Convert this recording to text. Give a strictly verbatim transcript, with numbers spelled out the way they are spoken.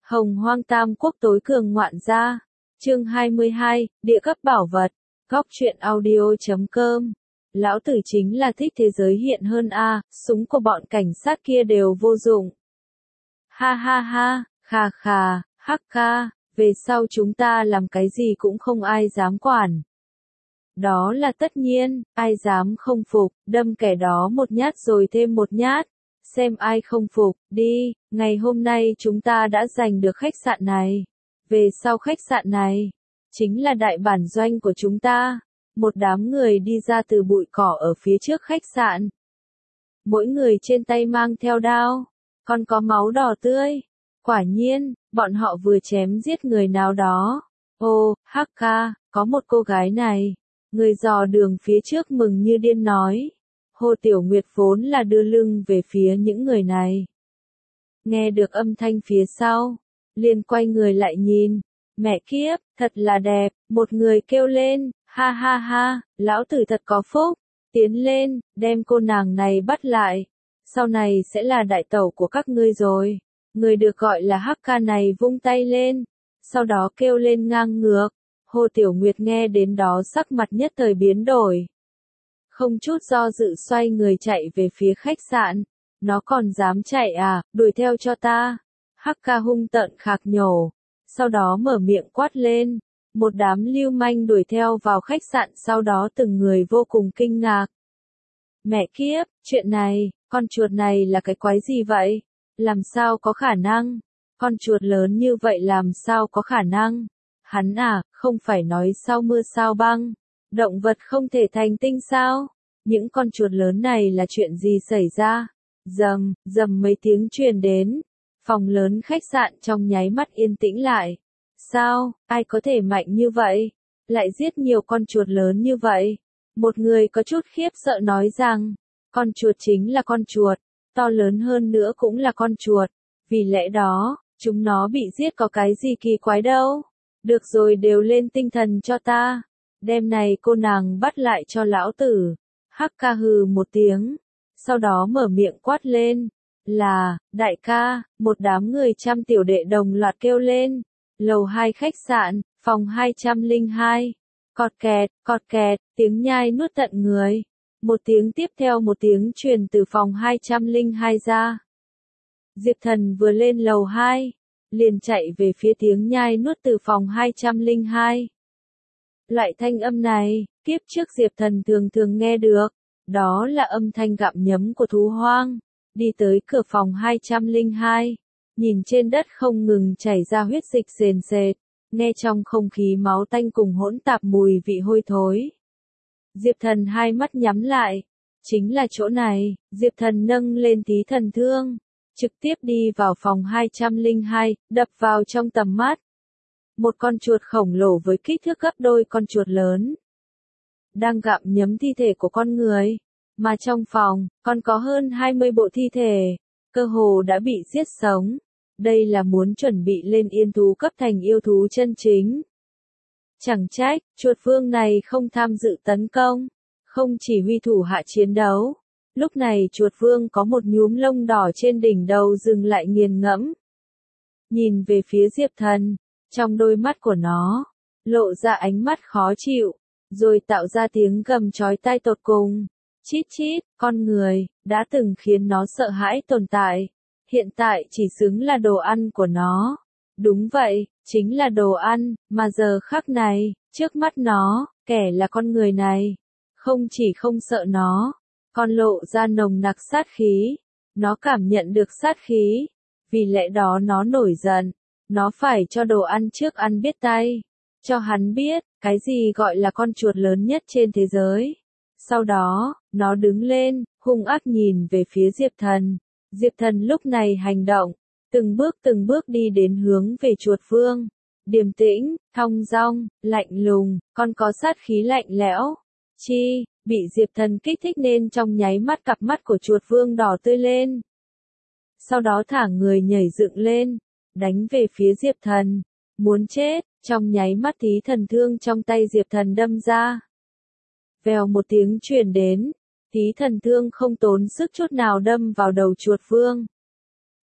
Hồng Hoang Tam Quốc tối cường ngoạn gia. Chương hai mươi hai, địa cấp bảo vật. Góc truyện audio chấm com. Lão tử chính là thích thế giới hiện hơn a, súng của bọn cảnh sát kia đều vô dụng. Ha ha ha, khà khà, hắc ca, về sau chúng ta làm cái gì cũng không ai dám quản. Đó là tất nhiên, ai dám không phục, đâm kẻ đó một nhát rồi thêm một nhát. Xem ai không phục, đi, ngày hôm nay chúng ta đã giành được khách sạn này. Về sau khách sạn này, chính là đại bản doanh của chúng ta. Một đám người đi ra từ bụi cỏ ở phía trước khách sạn. Mỗi người trên tay mang theo đao, còn có máu đỏ tươi. Quả nhiên, bọn họ vừa chém giết người nào đó. Ô, hắc ca, có một cô gái này. Người dò đường phía trước mừng như điên nói. Hồ Tiểu Nguyệt vốn là đưa lưng về phía những người này. Nghe được âm thanh phía sau, liền quay người lại nhìn. Mẹ kiếp, thật là đẹp, một người kêu lên, ha ha ha, lão tử thật có phúc, tiến lên, đem cô nàng này bắt lại. Sau này sẽ là đại tẩu của các ngươi rồi. Người được gọi là hắc ca này vung tay lên, sau đó kêu lên ngang ngược. Hồ Tiểu Nguyệt nghe đến đó sắc mặt nhất thời biến đổi. Không chút do dự xoay người chạy về phía khách sạn. Nó còn dám chạy à, đuổi theo cho ta. Hắc ca hung tợn khạc nhổ. Sau đó mở miệng quát lên. Một đám lưu manh đuổi theo vào khách sạn, sau đó từng người vô cùng kinh ngạc. Mẹ kiếp, chuyện này, con chuột này là cái quái gì vậy? Làm sao có khả năng? Con chuột lớn như vậy làm sao có khả năng? Hắn à, không phải nói sau mưa sao băng. Động vật không thể thành tinh sao? Những con chuột lớn này là chuyện gì xảy ra? Rầm, rầm mấy tiếng truyền đến. Phòng lớn khách sạn trong nháy mắt yên tĩnh lại. Sao, ai có thể mạnh như vậy? Lại giết nhiều con chuột lớn như vậy? Một người có chút khiếp sợ nói rằng, con chuột chính là con chuột, to lớn hơn nữa cũng là con chuột. Vì lẽ đó, chúng nó bị giết có cái gì kỳ quái đâu. Được rồi, đều lên tinh thần cho ta. Đêm này cô nàng bắt lại cho lão tử. Hắc ca hừ một tiếng. Sau đó mở miệng quát lên. Là, đại ca, một đám người trăm tiểu đệ đồng loạt kêu lên. Lầu hai khách sạn, phòng hai trăm lẻ hai. Cọt kẹt, cọt kẹt, tiếng nhai nuốt tận người. Một tiếng tiếp theo một tiếng truyền từ phòng hai trăm lẻ hai ra. Diệp Thần vừa lên lầu hai, liền chạy về phía tiếng nhai nuốt từ phòng hai trăm lẻ hai. Loại thanh âm này, kiếp trước Diệp Thần thường thường nghe được, đó là âm thanh gặm nhấm của thú hoang. Đi tới cửa phòng hai trăm lẻ hai, nhìn trên đất không ngừng chảy ra huyết dịch sền sệt, nghe trong không khí máu tanh cùng hỗn tạp mùi vị hôi thối. Diệp Thần hai mắt nhắm lại, chính là chỗ này. Diệp Thần nâng lên tí thần thương, trực tiếp đi vào phòng hai trăm lẻ hai, đập vào trong tầm mắt. Một con chuột khổng lồ với kích thước gấp đôi con chuột lớn, đang gặm nhấm thi thể của con người, mà trong phòng, còn có hơn hai mươi bộ thi thể, cơ hồ đã bị giết sống. Đây là muốn chuẩn bị lên yên thú cấp thành yêu thú chân chính. Chẳng trách, chuột vương này không tham dự tấn công, không chỉ huy thủ hạ chiến đấu. Lúc này chuột vương có một nhúm lông đỏ trên đỉnh đầu dừng lại nghiền ngẫm. Nhìn về phía Diệp Thần, trong đôi mắt của nó, lộ ra ánh mắt khó chịu, rồi tạo ra tiếng gầm chói tai tột cùng. Chít chít, con người, đã từng khiến nó sợ hãi tồn tại. Hiện tại chỉ xứng là đồ ăn của nó. Đúng vậy, chính là đồ ăn, mà giờ khắc này, trước mắt nó, kẻ là con người này. Không chỉ không sợ nó, còn lộ ra nồng nặc sát khí. Nó cảm nhận được sát khí. Vì lẽ đó nó nổi giận. Nó phải cho đồ ăn trước ăn biết tay. Cho hắn biết, cái gì gọi là con chuột lớn nhất trên thế giới. Sau đó, nó đứng lên, hung ác nhìn về phía Diệp Thần. Diệp Thần lúc này hành động, từng bước từng bước đi đến hướng về chuột vương. Điềm tĩnh, thong dong, lạnh lùng, còn có sát khí lạnh lẽo. Chi, bị Diệp Thần kích thích nên trong nháy mắt cặp mắt của chuột vương đỏ tươi lên. Sau đó thả người nhảy dựng lên, đánh về phía Diệp Thần. Muốn chết, trong nháy mắt tí thần thương trong tay Diệp Thần đâm ra. Vèo một tiếng truyền đến, tí thần thương không tốn sức chút nào đâm vào đầu chuột vương.